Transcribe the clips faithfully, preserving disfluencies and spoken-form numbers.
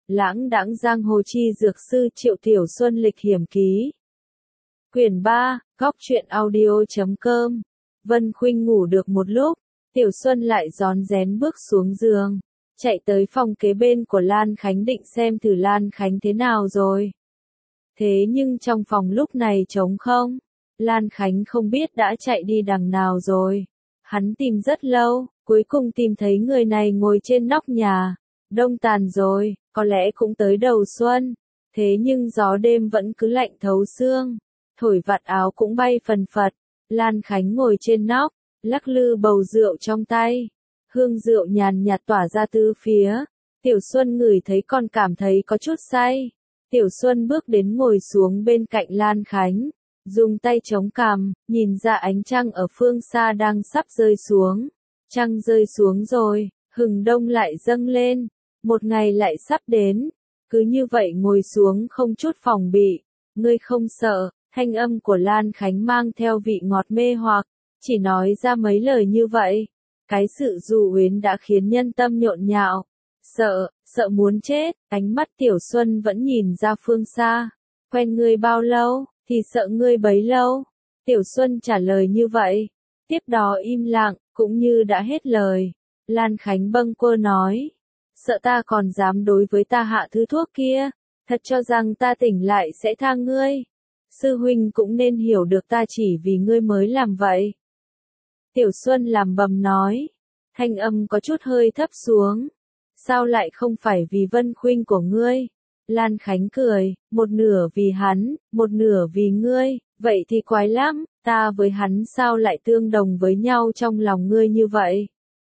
Lãng đãng giang hồ chi dược sư Triệu Tiểu Xuân lịch hiểm ký. Quyển ba, góc truyện audio chấm com. Vân Khuynh ngủ được một lúc, Tiểu Xuân lại rón rén bước xuống giường, chạy tới phòng kế bên của Lan Khánh định xem thử Lan Khánh thế nào rồi. Thế nhưng trong phòng lúc này trống không, Lan Khánh không biết đã chạy đi đằng nào rồi. Hắn tìm rất lâu, cuối cùng tìm thấy người này ngồi trên nóc nhà. Đông tàn rồi, có lẽ cũng tới đầu xuân. Thế nhưng gió đêm vẫn cứ lạnh thấu xương. Thổi vạt áo cũng bay phần phật. Lan Khánh ngồi trên nóc, lắc lư bầu rượu trong tay. Hương rượu nhàn nhạt tỏa ra tứ phía. Tiểu Xuân ngửi thấy còn cảm thấy có chút say. Tiểu Xuân bước đến ngồi xuống bên cạnh Lan Khánh. Dùng tay chống cằm, nhìn ra ánh trăng ở phương xa đang sắp rơi xuống. Trăng rơi xuống rồi, hừng đông lại dâng lên. Một ngày lại sắp đến. Cứ như vậy ngồi xuống không chút phòng bị. Ngươi không sợ, thanh âm của Lan Khánh mang theo vị ngọt mê hoặc. Chỉ nói ra mấy lời như vậy. Cái sự dù uyến đã khiến nhân tâm nhộn nhạo. Sợ, sợ muốn chết, ánh mắt Tiểu Xuân vẫn nhìn ra phương xa. Quen ngươi bao lâu, thì sợ ngươi bấy lâu. Tiểu Xuân trả lời như vậy. Tiếp đó im lặng, cũng như đã hết lời. Lan Khánh bâng quơ nói. Sợ ta còn dám đối với ta hạ thứ thuốc kia. Thật cho rằng ta tỉnh lại sẽ tha ngươi. Sư huynh cũng nên hiểu được ta chỉ vì ngươi mới làm vậy. Tiểu Xuân làm bầm nói. Thanh âm có chút hơi thấp xuống. Sao lại không phải vì Vân Khuynh của ngươi? Lan Khánh cười, một nửa vì hắn, một nửa vì ngươi, vậy thì quái lắm, ta với hắn sao lại tương đồng với nhau trong lòng ngươi như vậy?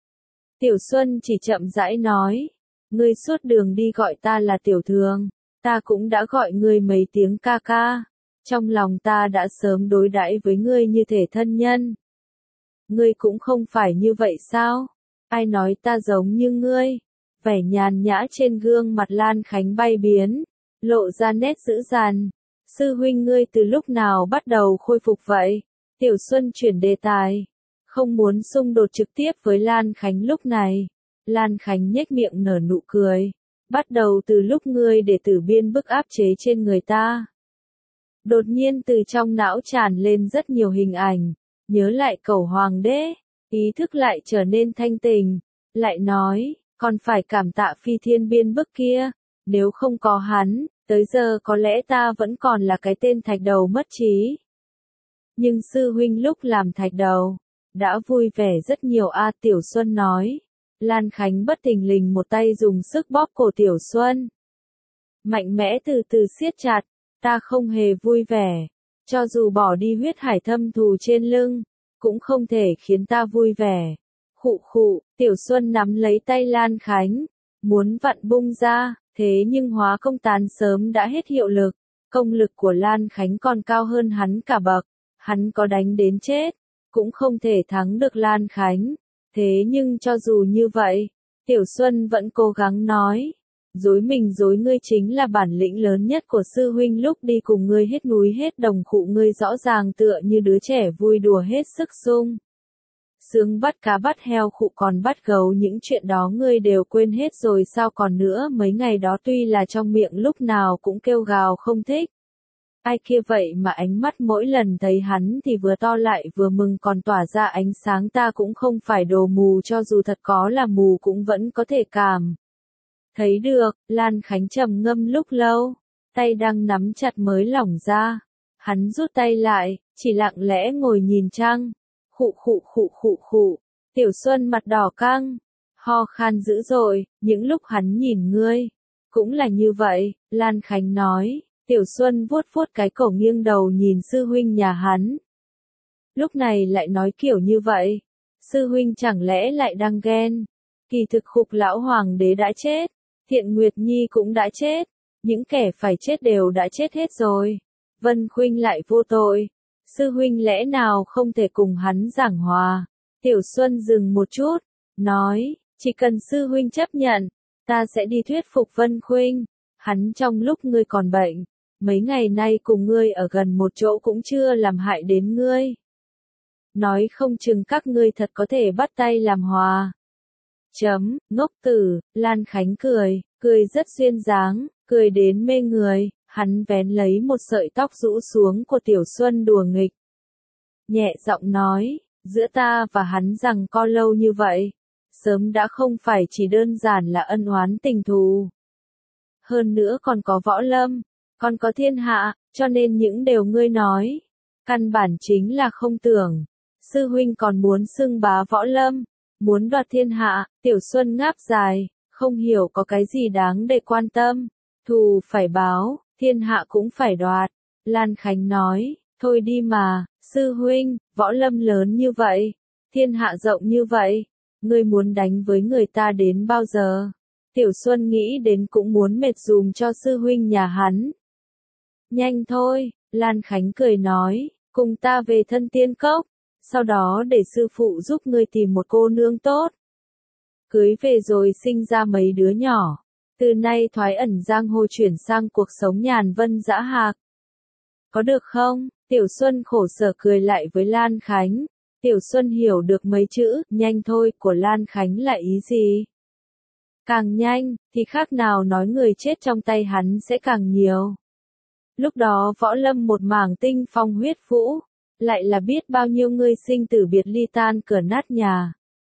Tiểu Xuân chỉ chậm rãi nói, ngươi suốt đường đi gọi ta là Tiểu Thường, ta cũng đã gọi ngươi mấy tiếng ca ca, trong lòng ta đã sớm đối đãi với ngươi như thể thân nhân. Ngươi cũng không phải như vậy sao? Ai nói ta giống như ngươi? Vẻ nhàn nhã trên gương mặt Lan Khánh bay biến, lộ ra nét dữ dằn. Sư huynh ngươi từ lúc nào bắt đầu khôi phục vậy? Tiểu Xuân chuyển đề tài, không muốn xung đột trực tiếp với Lan Khánh lúc này. Lan Khánh nhếch miệng nở nụ cười. Bắt đầu từ lúc ngươi để Tử Biên bức áp chế trên người ta. Đột nhiên từ trong não tràn lên rất nhiều hình ảnh, nhớ lại Cẩu Hoàng đế, ý thức lại trở nên thanh tình, lại nói. Còn phải cảm tạ Phi Thiên Biên bức kia, nếu không có hắn, tới giờ có lẽ ta vẫn còn là cái tên thạch đầu mất trí. Nhưng sư huynh lúc làm thạch đầu, đã vui vẻ rất nhiều a. Tiểu Xuân nói. Lan Khánh bất thình lình một tay dùng sức bóp cổ Tiểu Xuân. Mạnh mẽ từ từ siết chặt, ta không hề vui vẻ, cho dù bỏ đi huyết hải thâm thù trên lưng, cũng không thể khiến ta vui vẻ. Khụ khụ, Tiểu Xuân nắm lấy tay Lan Khánh, muốn vặn bung ra, thế nhưng hóa công tán sớm đã hết hiệu lực, công lực của Lan Khánh còn cao hơn hắn cả bậc, hắn có đánh đến chết, cũng không thể thắng được Lan Khánh, thế nhưng cho dù như vậy, Tiểu Xuân vẫn cố gắng nói, dối mình dối ngươi chính là bản lĩnh lớn nhất của sư huynh lúc đi cùng ngươi hết núi hết đồng khụ ngươi rõ ràng tựa như đứa trẻ vui đùa hết sức sung. Sướng bắt cá bắt heo khụ còn bắt gấu những chuyện đó ngươi đều quên hết rồi sao còn nữa mấy ngày đó tuy là trong miệng lúc nào cũng kêu gào không thích. Ai kia vậy mà ánh mắt mỗi lần thấy hắn thì vừa to lại vừa mừng còn tỏa ra ánh sáng ta cũng không phải đồ mù cho dù thật có là mù cũng vẫn có thể cảm. Thấy được, Lan Khánh trầm ngâm lúc lâu, tay đang nắm chặt mới lỏng ra. Hắn rút tay lại, chỉ lặng lẽ ngồi nhìn trăng. Khụ khụ khụ khụ khụ, Tiểu Xuân mặt đỏ căng, ho khan dữ dội, những lúc hắn nhìn ngươi, cũng là như vậy, Lan Khánh nói, Tiểu Xuân vuốt vuốt cái cổ nghiêng đầu nhìn sư huynh nhà hắn. Lúc này lại nói kiểu như vậy, sư huynh chẳng lẽ lại đang ghen, kỳ thực Khục lão hoàng đế đã chết, Thiện Nguyệt Nhi cũng đã chết, những kẻ phải chết đều đã chết hết rồi, Vân Khuynh lại vô tội. Sư huynh lẽ nào không thể cùng hắn giảng hòa? Tiểu Xuân dừng một chút, nói, chỉ cần sư huynh chấp nhận, ta sẽ đi thuyết phục Vân Khuynh. Hắn trong lúc ngươi còn bệnh, mấy ngày nay cùng ngươi ở gần một chỗ cũng chưa làm hại đến ngươi. Nói không chừng các ngươi thật có thể bắt tay làm hòa. Chấm, ngốc tử, Lan Khánh cười, cười rất duyên dáng, cười đến mê người, hắn vén lấy một sợi tóc rũ xuống của Tiểu Xuân đùa nghịch. Nhẹ giọng nói, giữa ta và hắn rằng co lâu như vậy, sớm đã không phải chỉ đơn giản là ân oán tình thù. Hơn nữa còn có võ lâm, còn có thiên hạ, cho nên những điều ngươi nói, căn bản chính là không tưởng. Sư huynh còn muốn xưng bá võ lâm, muốn đoạt thiên hạ. Tiểu Xuân ngáp dài, không hiểu có cái gì đáng để quan tâm. Thù phải báo, thiên hạ cũng phải đoạt. Lan Khánh nói, thôi đi mà, sư huynh, võ lâm lớn như vậy, thiên hạ rộng như vậy, ngươi muốn đánh với người ta đến bao giờ? Tiểu Xuân nghĩ đến cũng muốn mệt dùm cho sư huynh nhà hắn. Nhanh thôi, Lan Khánh cười nói, cùng ta về Thân Tiên Cốc, sau đó để sư phụ giúp ngươi tìm một cô nương tốt. Cưới về rồi sinh ra mấy đứa nhỏ, từ nay thoái ẩn giang hồ chuyển sang cuộc sống nhàn vân dã hạc. Có được không? Tiểu Xuân khổ sở cười lại với Lan Khánh. Tiểu Xuân hiểu được mấy chữ, nhanh thôi, của Lan Khánh là ý gì? Càng nhanh, thì khác nào nói người chết trong tay hắn sẽ càng nhiều. Lúc đó võ lâm một mảng tinh phong huyết vũ, lại là biết bao nhiêu người sinh tử biệt ly tan cửa nát nhà.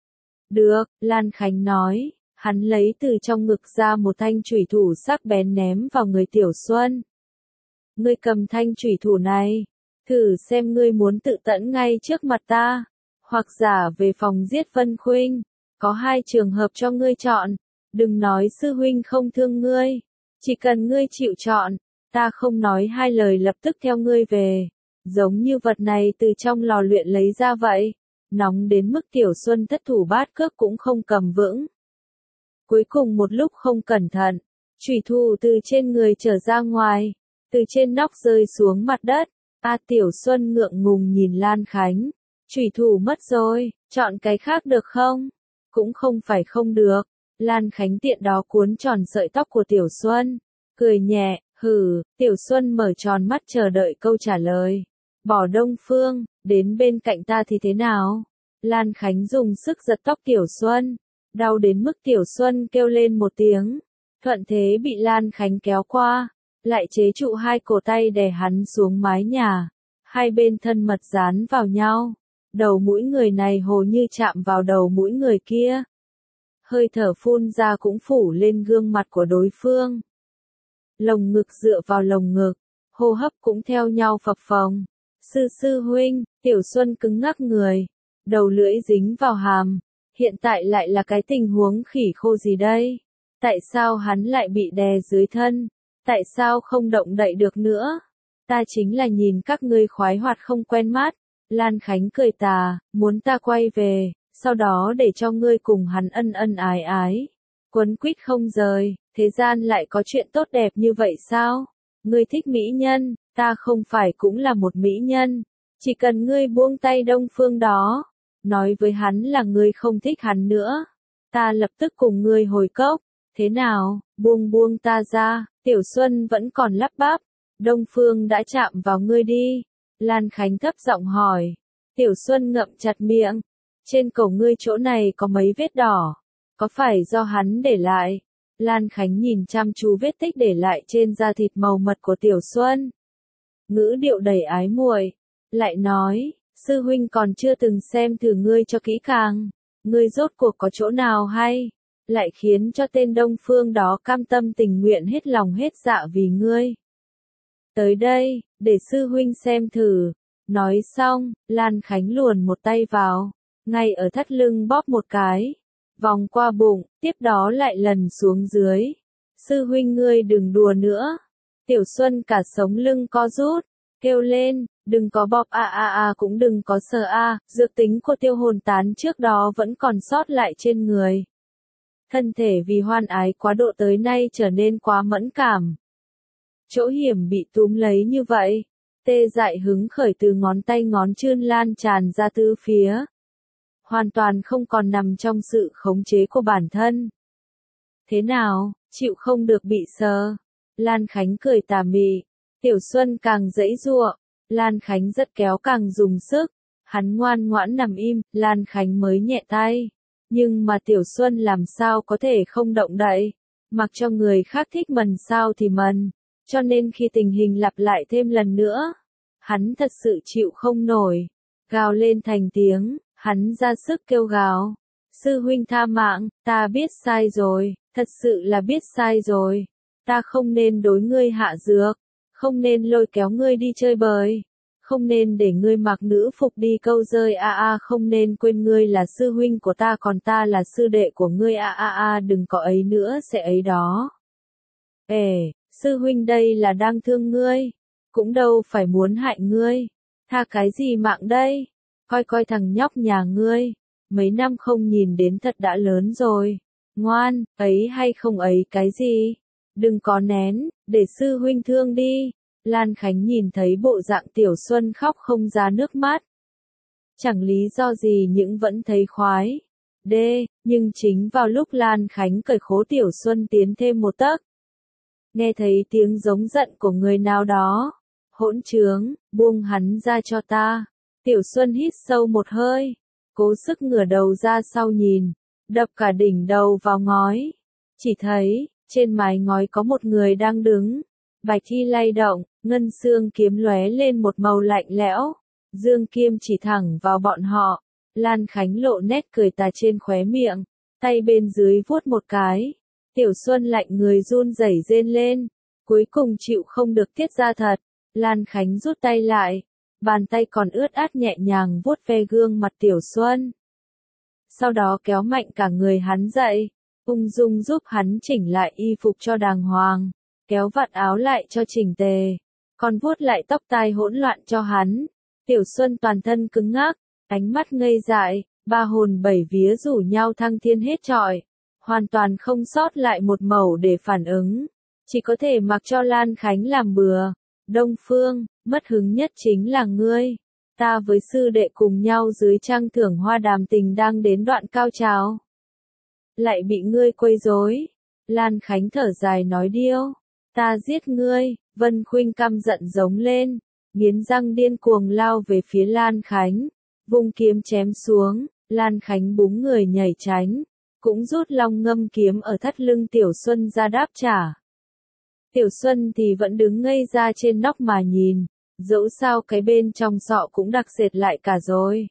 Được, Lan Khánh nói, hắn lấy từ trong ngực ra một thanh chủy thủ sắc bén ném vào người Tiểu Xuân. Ngươi cầm thanh chủy thủ này, thử xem ngươi muốn tự tẫn ngay trước mặt ta, hoặc giả về phòng giết Vân Khuynh, có hai trường hợp cho ngươi chọn, đừng nói sư huynh không thương ngươi, chỉ cần ngươi chịu chọn, ta không nói hai lời lập tức theo ngươi về, giống như vật này từ trong lò luyện lấy ra vậy, nóng đến mức Tiểu Xuân thất thủ bát cước cũng không cầm vững. Cuối cùng một lúc không cẩn thận, chủy thủ từ trên người trở ra ngoài, từ trên nóc rơi xuống mặt đất. A Tiểu Xuân ngượng ngùng nhìn Lan Khánh, chủy thủ mất rồi, chọn cái khác được không? Cũng không phải không được. Lan Khánh tiện đó cuốn tròn sợi tóc của Tiểu Xuân, cười nhẹ, hừ. Tiểu Xuân mở tròn mắt chờ đợi câu trả lời. Bỏ Đông Phương, đến bên cạnh ta thì thế nào? Lan Khánh dùng sức giật tóc Tiểu Xuân, đau đến mức Tiểu Xuân kêu lên một tiếng, thuận thế bị Lan Khánh kéo qua, lại chế trụ hai cổ tay đè hắn xuống mái nhà, hai bên thân mật dán vào nhau, đầu mũi người này hồ như chạm vào đầu mũi người kia. Hơi thở phun ra cũng phủ lên gương mặt của đối phương. Lồng ngực dựa vào lồng ngực, hô hấp cũng theo nhau phập phồng. Sư sư huynh, Tiểu Xuân cứng ngắc người, đầu lưỡi dính vào hàm, hiện tại lại là cái tình huống khỉ khô gì đây? Tại sao hắn lại bị đè dưới thân? Tại sao không động đậy được nữa? Ta chính là nhìn các ngươi khoái hoạt không quen mắt. Lan Khánh cười tà, muốn ta quay về, sau đó để cho ngươi cùng hắn ân ân ái ái, quấn quýt không rời, thế gian lại có chuyện tốt đẹp như vậy sao? Ngươi thích mỹ nhân, ta không phải cũng là một mỹ nhân, chỉ cần ngươi buông tay Đông Phương đó, nói với hắn là ngươi không thích hắn nữa, ta lập tức cùng ngươi hồi cốc, thế nào, buông buông ta ra. Tiểu Xuân vẫn còn lắp bắp, Đông Phương đã chạm vào ngươi đi. Lan Khánh thấp giọng hỏi. Tiểu Xuân ngậm chặt miệng, trên cổ ngươi chỗ này có mấy vết đỏ, có phải do hắn để lại? Lan Khánh nhìn chăm chú vết tích để lại trên da thịt màu mật của Tiểu Xuân, ngữ điệu đầy ái muội, lại nói, sư huynh còn chưa từng xem thử ngươi cho kỹ càng, ngươi rốt cuộc có chỗ nào hay, lại khiến cho tên Đông Phương đó cam tâm tình nguyện hết lòng hết dạ vì ngươi. Tới đây, để sư huynh xem thử. Nói xong, Lan Khánh luồn một tay vào, ngay ở thắt lưng bóp một cái, vòng qua bụng, tiếp đó lại lần xuống dưới. Sư huynh ngươi đừng đùa nữa. Tiểu Xuân cả sống lưng co rút, kêu lên, đừng có bóp a a a cũng đừng có sờ a, dược tính của Tiêu Hồn Tán trước đó vẫn còn sót lại trên người. Thân thể vì hoan ái quá độ tới nay trở nên quá mẫn cảm. Chỗ hiểm bị túm lấy như vậy, tê dại hứng khởi từ ngón tay ngón chân lan tràn ra tứ phía. Hoàn toàn không còn nằm trong sự khống chế của bản thân. Thế nào, chịu không được bị sờ? Lan Khánh cười tà mị. Tiểu Xuân càng giãy giụa, Lan Khánh rất kéo càng dùng sức. Hắn ngoan ngoãn nằm im, Lan Khánh mới nhẹ tay. Nhưng mà Tiểu Xuân làm sao có thể không động đậy, mặc cho người khác thích mần sao thì mần, cho nên khi tình hình lặp lại thêm lần nữa, hắn thật sự chịu không nổi, gào lên thành tiếng, hắn ra sức kêu gào, sư huynh tha mạng, ta biết sai rồi, thật sự là biết sai rồi, ta không nên đối ngươi hạ dược, không nên lôi kéo ngươi đi chơi bời, không nên để ngươi mặc nữ phục đi câu rơi a a, không nên quên ngươi là sư huynh của ta còn ta là sư đệ của ngươi a a a, đừng có ấy nữa sẽ ấy đó. Ê, sư huynh đây là đang thương ngươi, cũng đâu phải muốn hại ngươi, tha cái gì mạng đây, coi coi thằng nhóc nhà ngươi, mấy năm không nhìn đến thật đã lớn rồi, ngoan, ấy hay không ấy cái gì, đừng có nén, để sư huynh thương đi. Lan Khánh nhìn thấy bộ dạng Tiểu Xuân khóc không ra nước mắt. Chẳng lý do gì nhưng vẫn thấy khoái. Đê, nhưng chính vào lúc Lan Khánh cởi khố Tiểu Xuân tiến thêm một tấc. Nghe thấy tiếng giống giận của người nào đó. Hỗn trướng, buông hắn ra cho ta. Tiểu Xuân hít sâu một hơi. Cố sức ngửa đầu ra sau nhìn. Đập cả đỉnh đầu vào ngói. Chỉ thấy, trên mái ngói có một người đang đứng. Bạch thi lay động, ngân xương kiếm lóe lên một màu lạnh lẽo. Dương kiếm chỉ thẳng vào bọn họ. Lan Khánh lộ nét cười tà trên khóe miệng. Tay bên dưới vuốt một cái. Tiểu Xuân lạnh người run rẩy rên lên. Cuối cùng chịu không được tiết ra thật. Lan Khánh rút tay lại. Bàn tay còn ướt át nhẹ nhàng vuốt ve gương mặt Tiểu Xuân. Sau đó kéo mạnh cả người hắn dậy. Ung dung giúp hắn chỉnh lại y phục cho đàng hoàng. Kéo vạt áo lại cho chỉnh tề, còn vuốt lại tóc tai hỗn loạn cho hắn. Tiểu Xuân toàn thân cứng ngắc, ánh mắt ngây dại, ba hồn bảy vía rủ nhau thăng thiên hết trọi, hoàn toàn không sót lại một mẩu để phản ứng, chỉ có thể mặc cho Lan Khánh làm bừa. Đông Phương, mất hứng nhất chính là ngươi, ta với sư đệ cùng nhau dưới trăng thưởng hoa đàm tình đang đến đoạn cao trào, lại bị ngươi quấy rối. Lan Khánh thở dài nói điêu. Ta giết ngươi, Vân Khuynh căm giận giống lên, nghiến răng điên cuồng lao về phía Lan Khánh, vung kiếm chém xuống, Lan Khánh búng người nhảy tránh, cũng rút long ngâm kiếm ở thắt lưng Tiểu Xuân ra đáp trả. Tiểu Xuân thì vẫn đứng ngây ra trên nóc mà nhìn, dẫu sao cái bên trong sọ cũng đặc sệt lại cả rồi.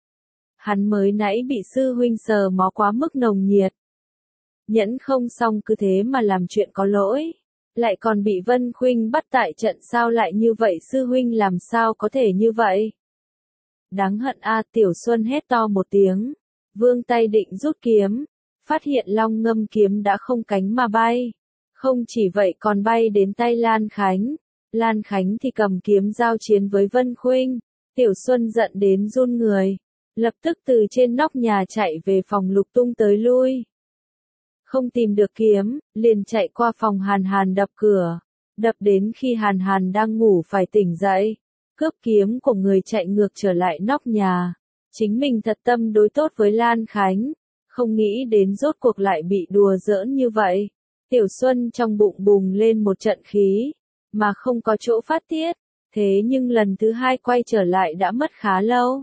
Hắn mới nãy bị sư huynh sờ mó quá mức nồng nhiệt. Nhẫn không xong cứ thế mà làm chuyện có lỗi. Lại còn bị Vân Khuynh bắt tại trận sao lại như vậy sư huynh làm sao có thể như vậy? Đáng hận a, Tiểu Xuân hét to một tiếng, vươn tay định rút kiếm, phát hiện long ngâm kiếm đã không cánh mà bay. Không chỉ vậy còn bay đến tay Lan Khánh, Lan Khánh thì cầm kiếm giao chiến với Vân Khuynh. Tiểu Xuân giận đến run người, lập tức từ trên nóc nhà chạy về phòng lục tung tới lui. Không tìm được kiếm, liền chạy qua phòng Hàn Hàn đập cửa, đập đến khi Hàn Hàn đang ngủ phải tỉnh dậy, cướp kiếm của người chạy ngược trở lại nóc nhà. Chính mình thật tâm đối tốt với Lan Khánh, không nghĩ đến rốt cuộc lại bị đùa giỡn như vậy. Tiểu Xuân trong bụng bùng lên một trận khí, mà không có chỗ phát tiết, thế nhưng lần thứ hai quay trở lại đã mất khá lâu.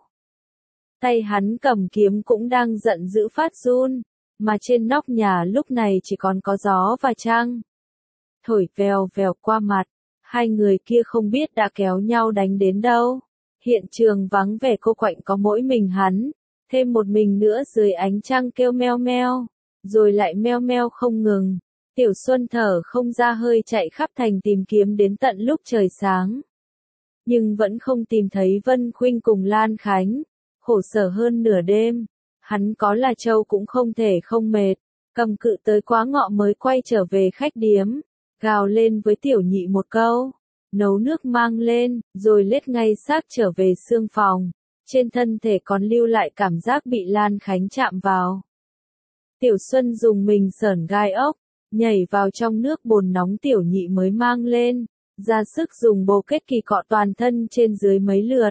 Tay hắn cầm kiếm cũng đang giận dữ phát run. Mà trên nóc nhà lúc này chỉ còn có gió và trăng. Thổi vèo vèo qua mặt, hai người kia không biết đã kéo nhau đánh đến đâu. Hiện trường vắng vẻ cô quạnh có mỗi mình hắn, thêm một mình nữa dưới ánh trăng kêu meo meo, rồi lại meo meo không ngừng. Tiểu Xuân thở không ra hơi chạy khắp thành tìm kiếm đến tận lúc trời sáng. Nhưng vẫn không tìm thấy Vân Khuynh cùng Lan Khánh, khổ sở hơn nửa đêm. Hắn có là trâu cũng không thể không mệt, cầm cự tới quá ngọ mới quay trở về khách điếm, gào lên với tiểu nhị một câu, nấu nước mang lên, rồi lết ngay xác trở về xương phòng, trên thân thể còn lưu lại cảm giác bị Lan Khánh chạm vào. Tiểu Xuân dùng mình sởn gai ốc, nhảy vào trong nước bồn nóng tiểu nhị mới mang lên, ra sức dùng bồ kết kỳ cọ toàn thân trên dưới mấy lượt.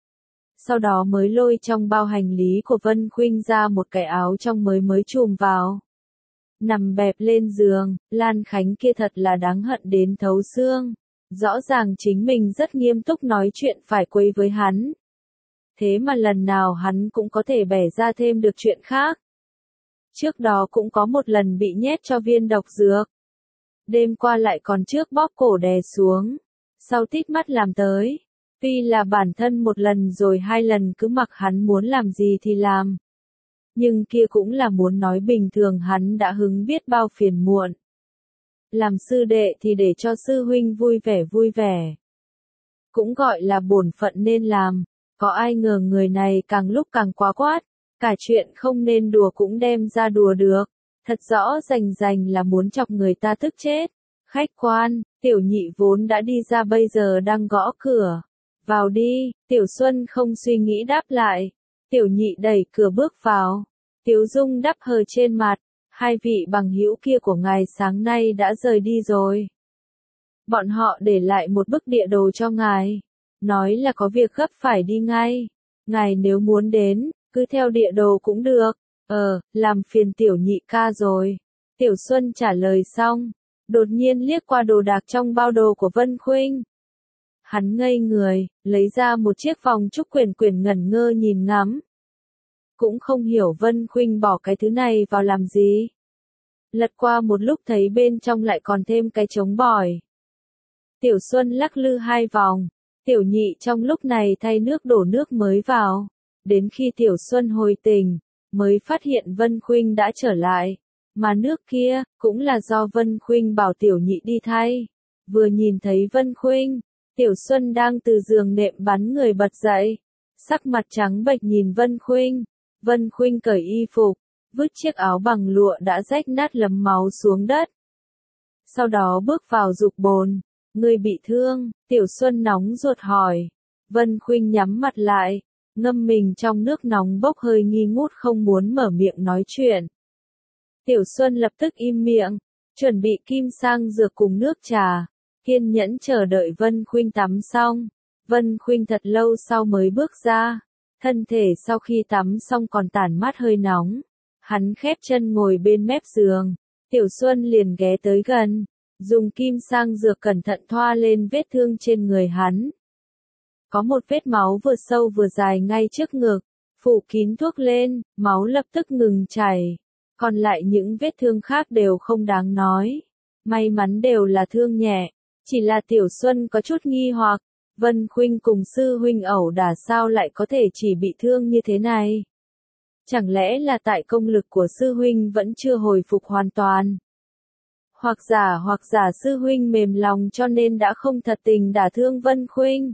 Sau đó mới lôi trong bao hành lý của Vân Khuynh ra một cái áo trong mới mới chùm vào. Nằm bẹp lên giường, Lan Khánh kia thật là đáng hận đến thấu xương. Rõ ràng chính mình rất nghiêm túc nói chuyện phải quấy với hắn. Thế mà lần nào hắn cũng có thể bẻ ra thêm được chuyện khác. Trước đó cũng có một lần bị nhét cho viên độc dược. Đêm qua lại còn trước bóp cổ đè xuống, sau tít mắt làm tới. Tuy là bản thân một lần rồi hai lần cứ mặc hắn muốn làm gì thì làm. Nhưng kia cũng là muốn nói bình thường hắn đã hứng biết bao phiền muộn. Làm sư đệ thì để cho sư huynh vui vẻ vui vẻ. Cũng gọi là bổn phận nên làm, có ai ngờ người này càng lúc càng quá quát, cả chuyện không nên đùa cũng đem ra đùa được, thật rõ rành rành là muốn chọc người ta tức chết. Khách quan, Tiểu Nhị vốn đã đi ra bây giờ đang gõ cửa. Vào đi, Tiểu Xuân không suy nghĩ đáp lại. Tiểu Nhị đẩy cửa bước vào. Tiếu dung đắp hờ trên mặt, hai vị bằng hữu kia của ngài sáng nay đã rời đi rồi. Bọn họ để lại một bức địa đồ cho ngài, nói là có việc gấp phải đi ngay. Ngài nếu muốn đến, cứ theo địa đồ cũng được. Ờ, làm phiền Tiểu Nhị ca rồi. Tiểu Xuân trả lời xong, đột nhiên liếc qua đồ đạc trong bao đồ của Vân Khuynh. Hắn ngây người, lấy ra một chiếc vòng trúc quyển quyển ngẩn ngơ nhìn ngắm. Cũng không hiểu Vân Khuynh bỏ cái thứ này vào làm gì. Lật qua một lúc thấy bên trong lại còn thêm cái trống bỏi. Tiểu Xuân lắc lư hai vòng, Tiểu Nhị trong lúc này thay nước đổ nước mới vào. Đến khi Tiểu Xuân hồi tình, mới phát hiện Vân Khuynh đã trở lại. Mà nước kia, cũng là do Vân Khuynh bảo Tiểu Nhị đi thay. Vừa nhìn thấy Vân Khuynh, Tiểu Xuân đang từ giường nệm bắn người bật dậy. Sắc mặt trắng bệch nhìn Vân Khuynh. Vân Khuynh cởi y phục, vứt chiếc áo bằng lụa đã rách nát lấm máu xuống đất. Sau đó bước vào dục bồn. Người bị thương, Tiểu Xuân nóng ruột hỏi. Vân Khuynh nhắm mặt lại, ngâm mình trong nước nóng bốc hơi nghi ngút không muốn mở miệng nói chuyện. Tiểu Xuân lập tức im miệng, chuẩn bị kim sang dược cùng nước trà, kiên nhẫn chờ đợi Vân Khuynh tắm xong. Vân Khuynh thật lâu sau mới bước ra, thân thể sau khi tắm xong còn tản mát hơi nóng. Hắn khép chân ngồi bên mép giường, Tiểu Xuân liền ghé tới gần, dùng kim sang dược cẩn thận thoa lên vết thương trên người hắn. Có một vết máu vừa sâu vừa dài ngay trước ngực, phủ kín thuốc lên, máu lập tức ngừng chảy. Còn lại những vết thương khác đều không đáng nói. May mắn đều là thương nhẹ, chỉ là Tiểu Xuân có chút nghi hoặc, Vân Khuynh cùng sư huynh ẩu đả sao lại có thể chỉ bị thương như thế này? Chẳng lẽ là tại công lực của sư huynh vẫn chưa hồi phục hoàn toàn? Hoặc giả hoặc giả sư huynh mềm lòng cho nên đã không thật tình đả thương Vân Khuynh.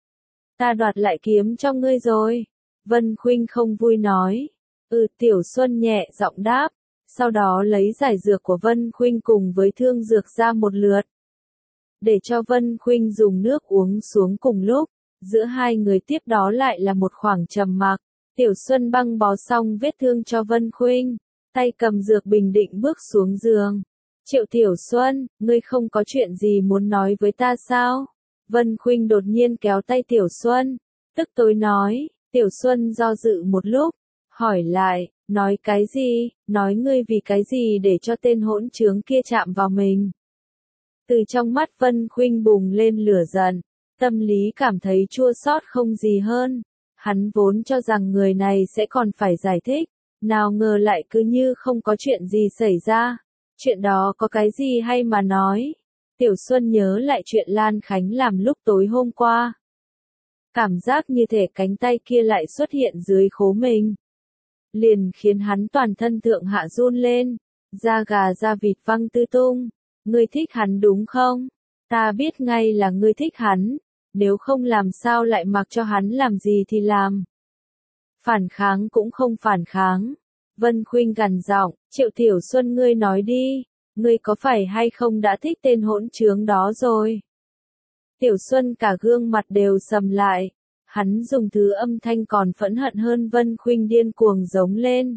Ta đoạt lại kiếm cho ngươi rồi. Vân Khuynh không vui nói. Ừ, Tiểu Xuân nhẹ giọng đáp, sau đó lấy giải dược của Vân Khuynh cùng với thương dược ra một lượt. Để cho Vân Khuynh dùng nước uống xuống cùng lúc, giữa hai người tiếp đó lại là một khoảng trầm mặc. Tiểu Xuân băng bó xong vết thương cho Vân Khuynh, tay cầm dược bình định bước xuống giường. Triệu Tiểu Xuân, ngươi không có chuyện gì muốn nói với ta sao? Vân Khuynh đột nhiên kéo tay Tiểu Xuân, tức tối nói. Tiểu Xuân do dự một lúc, hỏi lại, nói cái gì, nói ngươi vì cái gì để cho tên hỗn trướng kia chạm vào mình. Từ trong mắt Vân Khuynh bùng lên lửa giận, tâm lý cảm thấy chua xót không gì hơn. Hắn vốn cho rằng người này sẽ còn phải giải thích, nào ngờ lại cứ như không có chuyện gì xảy ra. Chuyện đó có cái gì hay mà nói. Tiểu Xuân nhớ lại chuyện Lan Khánh làm lúc tối hôm qua. Cảm giác như thể cánh tay kia lại xuất hiện dưới khố mình. Liền khiến hắn toàn thân thượng hạ run lên, da gà da vịt văng tứ tung. Ngươi thích hắn đúng không? Ta biết ngay là ngươi thích hắn, nếu không làm sao lại mặc cho hắn làm gì thì làm. Phản kháng cũng không phản kháng. Vân Khuynh gằn giọng, Triệu Tiểu Xuân ngươi nói đi, ngươi có phải hay không đã thích tên hỗn trướng đó rồi? Tiểu Xuân cả gương mặt đều sầm lại, hắn dùng thứ âm thanh còn phẫn hận hơn Vân Khuynh điên cuồng giống lên.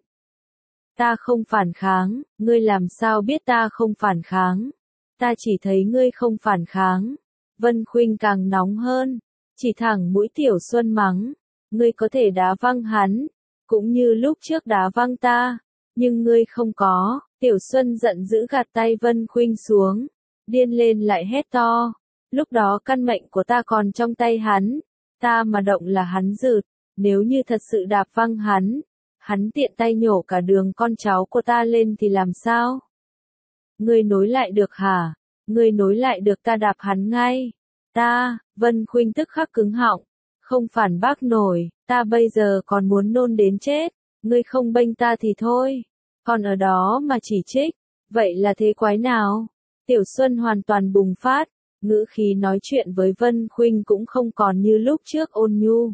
Ta không phản kháng, ngươi làm sao biết ta không phản kháng? Ta chỉ thấy ngươi không phản kháng. Vân Khuynh càng nóng hơn, chỉ thẳng mũi Tiểu Xuân mắng, ngươi có thể đá văng hắn, cũng như lúc trước đá văng ta, nhưng ngươi không có. Tiểu Xuân giận dữ gạt tay Vân Khuynh xuống, điên lên lại hét to, lúc đó căn mệnh của ta còn trong tay hắn, ta mà động là hắn rượt, nếu như thật sự đạp văng hắn, Hắn tiện tay nhổ cả đường con cháu của ta lên thì làm sao? Ngươi nối lại được hả? Ngươi nối lại được ta đạp hắn ngay. Ta, Vân Khuynh tức khắc cứng họng, không phản bác nổi, ta bây giờ còn muốn nôn đến chết, ngươi không bênh ta thì thôi, còn ở đó mà chỉ trích, vậy là thế quái nào? Tiểu Xuân hoàn toàn bùng phát, ngữ khí nói chuyện với Vân Khuynh cũng không còn như lúc trước ôn nhu.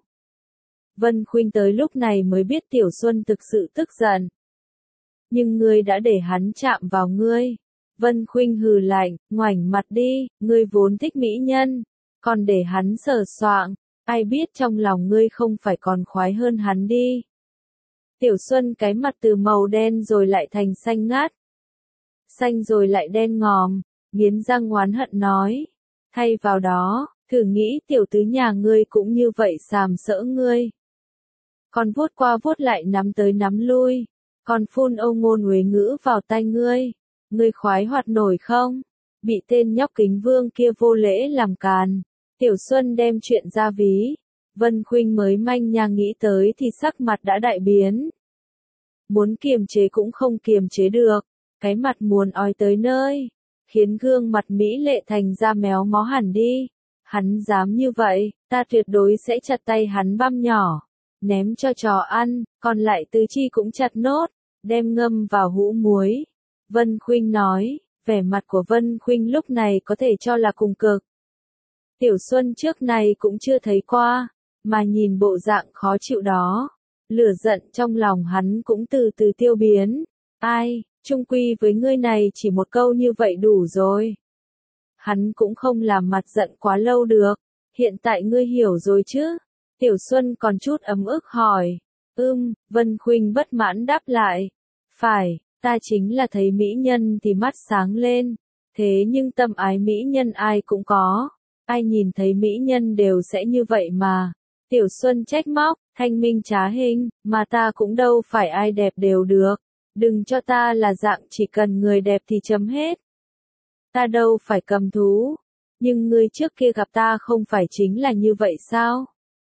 Vân Khuynh tới lúc này mới biết Tiểu Xuân thực sự tức giận. Nhưng ngươi đã để hắn chạm vào ngươi. Vân Khuynh hừ lạnh, ngoảnh mặt đi, ngươi vốn thích mỹ nhân, còn để hắn sờ soạng, ai biết trong lòng ngươi không phải còn khoái hơn hắn đi. Tiểu Xuân cái mặt từ màu đen rồi lại thành xanh ngắt, xanh rồi lại đen ngòm, nghiến răng oán hận nói, thay vào đó, thử nghĩ tiểu tứ nhà ngươi cũng như vậy sàm sỡ ngươi. Còn vuốt qua vuốt lại nắm tới nắm lui, còn phun âu ngôn uế ngữ vào tai ngươi, ngươi khoái hoạt nổi không? Bị tên nhóc Kính Vương kia vô lễ làm càn, Tiểu Xuân đem chuyện ra ví, Vân Khuynh mới manh nha nghĩ tới thì sắc mặt đã đại biến. Muốn kiềm chế cũng không kiềm chế được, cái mặt muốn ói tới nơi, khiến gương mặt mỹ lệ thành ra méo mó hẳn đi. Hắn dám như vậy, ta tuyệt đối sẽ chặt tay hắn băm nhỏ, ném cho chó ăn, còn lại tứ chi cũng chặt nốt, đem ngâm vào hũ muối. Vân Khuynh nói, vẻ mặt của Vân Khuynh lúc này có thể cho là cùng cực. Tiểu Xuân trước này cũng chưa thấy qua, mà nhìn bộ dạng khó chịu đó, lửa giận trong lòng hắn cũng từ từ tiêu biến. Ai, chung quy với ngươi này chỉ một câu như vậy đủ rồi. Hắn cũng không làm mặt giận quá lâu được, hiện tại ngươi hiểu rồi chứ? Tiểu Xuân còn chút ấm ức hỏi. Ưm, Vân Khuynh bất mãn đáp lại. Phải, ta chính là thấy mỹ nhân thì mắt sáng lên, thế nhưng tâm ái mỹ nhân ai cũng có, ai nhìn thấy mỹ nhân đều sẽ như vậy mà. Tiểu Xuân trách móc, thanh minh trá hình, mà ta cũng đâu phải ai đẹp đều được, đừng cho ta là dạng chỉ cần người đẹp thì chấm hết. Ta đâu phải cầm thú, nhưng ngươi trước kia gặp ta không phải chính là như vậy sao?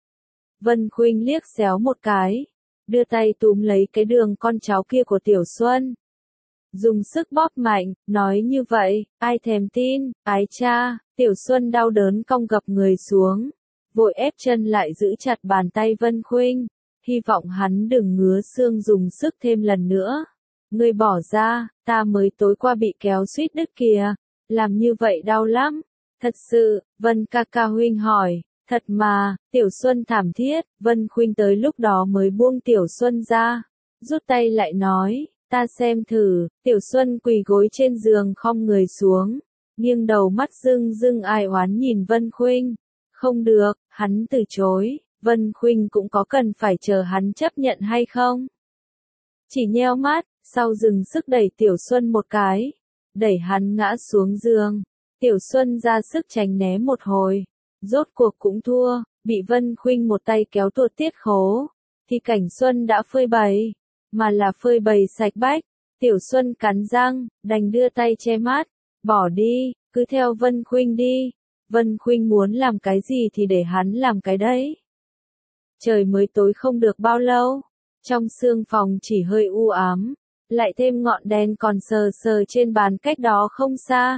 Vân Khuynh liếc xéo một cái, đưa tay túm lấy cái đường con cháu kia của Tiểu Xuân. Dùng sức bóp mạnh, nói như vậy, ai thèm tin, ái cha, Tiểu Xuân đau đớn cong gập người xuống, vội ép chân lại giữ chặt bàn tay Vân Khuynh, hy vọng hắn đừng ngứa xương dùng sức thêm lần nữa. Ngươi bỏ ra, ta mới tối qua bị kéo suýt đứt kìa, làm như vậy đau lắm. Thật sự, Vân ca ca huynh hỏi, thật mà, Tiểu Xuân thảm thiết, Vân Khuynh tới lúc đó mới buông Tiểu Xuân ra, rút tay lại nói, ta xem thử. Tiểu Xuân quỳ gối trên giường khom người xuống, nghiêng đầu mắt rưng rưng ai oán nhìn Vân Khuynh. Không được, hắn từ chối, Vân Khuynh cũng có cần phải chờ hắn chấp nhận hay không? Chỉ nheo mắt, sau dừng sức đẩy Tiểu Xuân một cái, đẩy hắn ngã xuống giường. Tiểu Xuân ra sức tránh né một hồi, rốt cuộc cũng thua, bị Vân Khuynh một tay kéo tuột tiết khố, thì cảnh Xuân đã phơi bày, mà là phơi bày sạch bách. Tiểu Xuân cắn răng, đành đưa tay che mắt, bỏ đi, cứ theo Vân Khuynh đi. Vân Khuynh muốn làm cái gì thì để hắn làm cái đấy. Trời mới tối không được bao lâu, trong sương phòng chỉ hơi u ám, lại thêm ngọn đèn còn sờ sờ trên bàn cách đó không xa.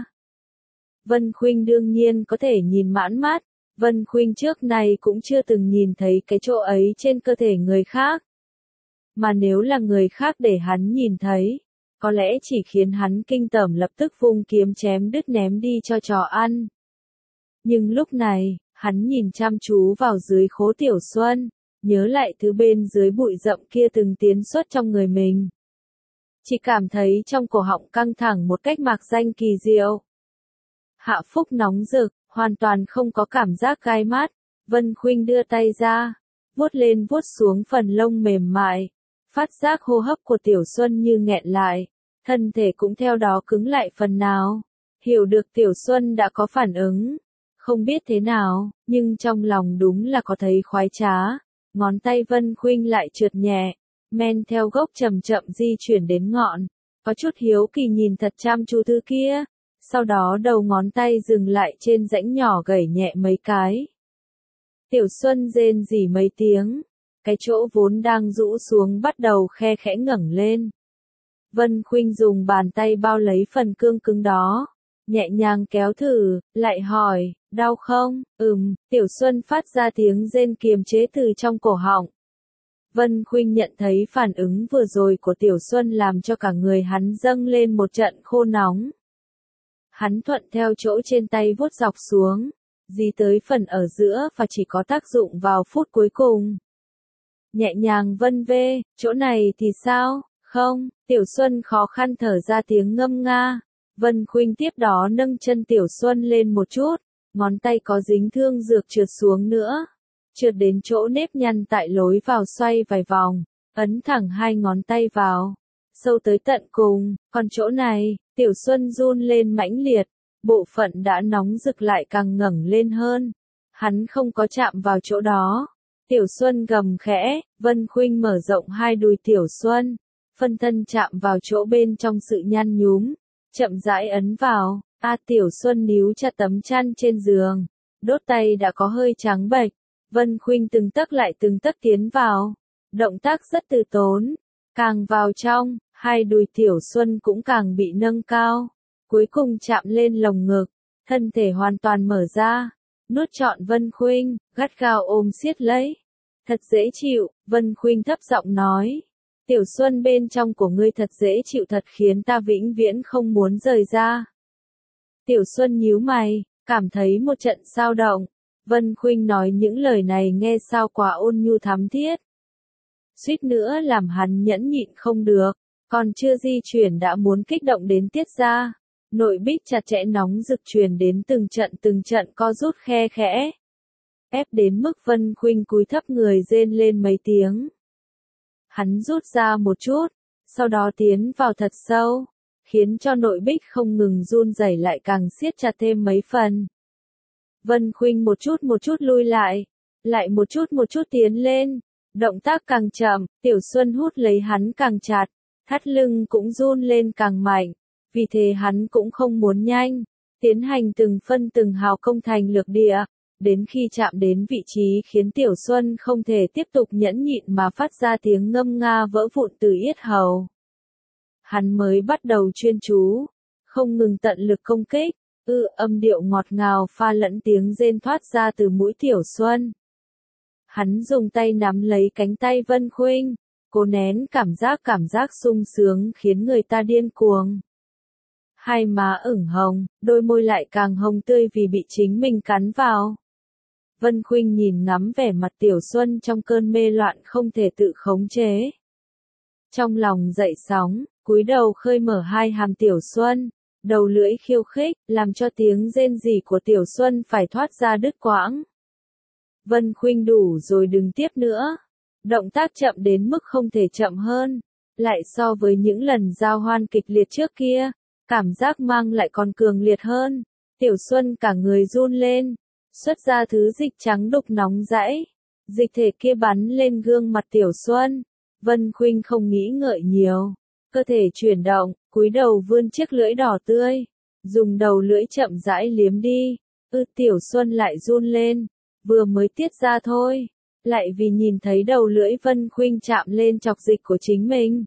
Vân Khuynh đương nhiên có thể nhìn mãn mắt, Vân Khuynh trước này cũng chưa từng nhìn thấy cái chỗ ấy trên cơ thể người khác. Mà nếu là người khác để hắn nhìn thấy, có lẽ chỉ khiến hắn kinh tởm lập tức vung kiếm chém đứt ném đi cho chó ăn. Nhưng lúc này, hắn nhìn chăm chú vào dưới khố Tiểu Xuân, nhớ lại thứ bên dưới bụi rậm kia từng tiến xuất trong người mình. Chỉ cảm thấy trong cổ họng căng thẳng một cách mạc danh kỳ diệu. Hạ phúc nóng rực, hoàn toàn không có cảm giác gai mắt. Vân Khuynh đưa tay ra, vuốt lên vuốt xuống phần lông mềm mại, phát giác hô hấp của Tiểu Xuân như nghẹn lại, thân thể cũng theo đó cứng lại phần nào. Hiểu được Tiểu Xuân đã có phản ứng, không biết thế nào, nhưng trong lòng đúng là có thấy khoái trá. Ngón tay Vân Khuynh lại trượt nhẹ, men theo gốc chậm chậm di chuyển đến ngọn, có chút hiếu kỳ nhìn thật chăm chú thứ kia, sau đó đầu ngón tay dừng lại trên rãnh nhỏ gảy nhẹ mấy cái. Tiểu Xuân rên rỉ mấy tiếng, cái chỗ vốn đang rũ xuống bắt đầu khe khẽ ngẩng lên. Vân Khuynh dùng bàn tay bao lấy phần cương cứng đó, nhẹ nhàng kéo thử, lại hỏi, đau không? Ừm, Tiểu Xuân phát ra tiếng rên kiềm chế từ trong cổ họng. Vân Khuynh nhận thấy phản ứng vừa rồi của Tiểu Xuân làm cho cả người hắn dâng lên một trận khô nóng. Hắn thuận theo chỗ trên tay vuốt dọc xuống, dí tới phần ở giữa và chỉ có tác dụng vào phút cuối cùng. Nhẹ nhàng vân vê, chỗ này thì sao? Không, Tiểu Xuân khó khăn thở ra tiếng ngâm nga. Vân Khuynh tiếp đó nâng chân Tiểu Xuân lên một chút, ngón tay có dính thương dược trượt xuống nữa. Trượt đến chỗ nếp nhăn tại lối vào xoay vài vòng, ấn thẳng hai ngón tay vào, sâu tới tận cùng, còn chỗ này, Tiểu Xuân run lên mãnh liệt, bộ phận đã nóng rực lại càng ngẩng lên hơn. Hắn không có chạm vào chỗ đó. Tiểu Xuân gầm khẽ, Vân Khuynh mở rộng hai đùi Tiểu Xuân, phân thân chạm vào chỗ bên trong sự nhăn nhúm, chậm rãi ấn vào. A Tiểu Xuân níu chặt tấm chăn trên giường, đốt tay đã có hơi trắng bệch. Vân Khuynh từng tấc lại từng tấc tiến vào, động tác rất từ tốn, càng vào trong, hai đùi Tiểu Xuân cũng càng bị nâng cao, cuối cùng chạm lên lồng ngực, thân thể hoàn toàn mở ra, nuốt trọn Vân Khuynh, gắt gao ôm siết lấy. Thật dễ chịu, Vân Khuynh thấp giọng nói. Tiểu Xuân bên trong của ngươi thật dễ chịu thật khiến ta vĩnh viễn không muốn rời ra. Tiểu Xuân nhíu mày, cảm thấy một trận xao động. Vân Khuynh nói những lời này nghe sao quá ôn nhu thắm thiết. Suýt nữa làm hắn nhẫn nhịn không được, còn chưa di chuyển đã muốn kích động đến tiết ra. Nội bích chặt chẽ nóng rực truyền đến từng trận từng trận co rút khe khẽ. Ép đến mức Vân Khuynh cúi thấp người rên lên mấy tiếng. Hắn rút ra một chút, sau đó tiến vào thật sâu, khiến cho nội bích không ngừng run rẩy lại càng siết chặt thêm mấy phần. Vân Khuynh một chút một chút lui lại, lại một chút một chút tiến lên, động tác càng chậm, Tiểu Xuân hút lấy hắn càng chặt, thắt lưng cũng run lên càng mạnh, vì thế hắn cũng không muốn nhanh, tiến hành từng phân từng hào công thành lược địa, đến khi chạm đến vị trí khiến Tiểu Xuân không thể tiếp tục nhẫn nhịn mà phát ra tiếng ngâm nga vỡ vụn từ yết hầu. Hắn mới bắt đầu chuyên chú, không ngừng tận lực công kích. Ư âm điệu ngọt ngào pha lẫn tiếng rên thoát ra từ mũi Tiểu Xuân. Hắn dùng tay nắm lấy cánh tay Vân Khuynh, cố nén cảm giác cảm giác sung sướng khiến người ta điên cuồng. Hai má ửng hồng, đôi môi lại càng hồng tươi vì bị chính mình cắn vào. Vân Khuynh nhìn ngắm vẻ mặt Tiểu Xuân trong cơn mê loạn không thể tự khống chế. Trong lòng dậy sóng, cúi đầu khơi mở hai hàm Tiểu Xuân. Đầu lưỡi khiêu khích, làm cho tiếng rên rỉ của Tiểu Xuân phải thoát ra đứt quãng. Vân Khuynh đủ rồi đừng tiếp nữa. Động tác chậm đến mức không thể chậm hơn. Lại so với những lần giao hoan kịch liệt trước kia, cảm giác mang lại còn cường liệt hơn. Tiểu Xuân cả người run lên, xuất ra thứ dịch trắng đục nóng rãi. Dịch thể kia bắn lên gương mặt Tiểu Xuân. Vân Khuynh không nghĩ ngợi nhiều. Cơ thể chuyển động, cúi đầu vươn chiếc lưỡi đỏ tươi, dùng đầu lưỡi chậm rãi liếm đi. Ư Tiểu Xuân lại run lên, vừa mới tiết ra thôi, lại vì nhìn thấy đầu lưỡi Vân Khuynh chạm lên chọc dịch của chính mình,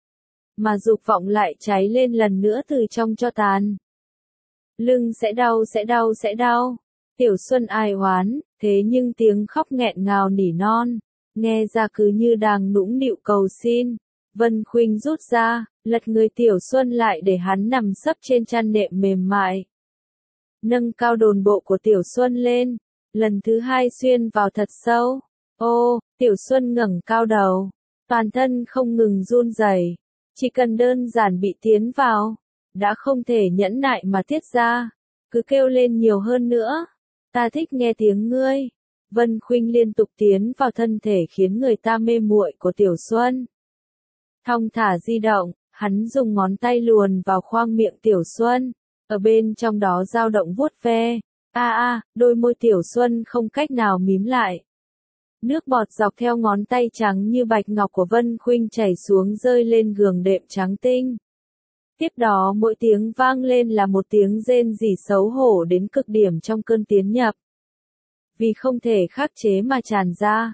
mà dục vọng lại cháy lên lần nữa từ trong cho tàn. Lưng sẽ đau sẽ đau sẽ đau. Tiểu Xuân ai oán, thế nhưng tiếng khóc nghẹn ngào nỉ non, nghe ra cứ như đang nũng nịu cầu xin. Vân Khuynh rút ra, lật người Tiểu Xuân lại để hắn nằm sấp trên chăn nệm mềm mại. Nâng cao đồn bộ của Tiểu Xuân lên, lần thứ hai xuyên vào thật sâu. Ô, Tiểu Xuân ngẩng cao đầu, toàn thân không ngừng run rẩy, chỉ cần đơn giản bị tiến vào, đã không thể nhẫn nại mà tiết ra, cứ kêu lên nhiều hơn nữa. Ta thích nghe tiếng ngươi. Vân Khuynh liên tục tiến vào thân thể khiến người ta mê muội của Tiểu Xuân. Thong thả di động, hắn dùng ngón tay luồn vào khoang miệng Tiểu Xuân, ở bên trong đó dao động vuốt ve. A a, đôi môi Tiểu Xuân không cách nào mím lại. Nước bọt dọc theo ngón tay trắng như bạch ngọc của Vân Khuynh chảy xuống rơi lên giường đệm trắng tinh. Tiếp đó mỗi tiếng vang lên là một tiếng rên rỉ xấu hổ đến cực điểm trong cơn tiến nhập. Vì không thể khắc chế mà tràn ra.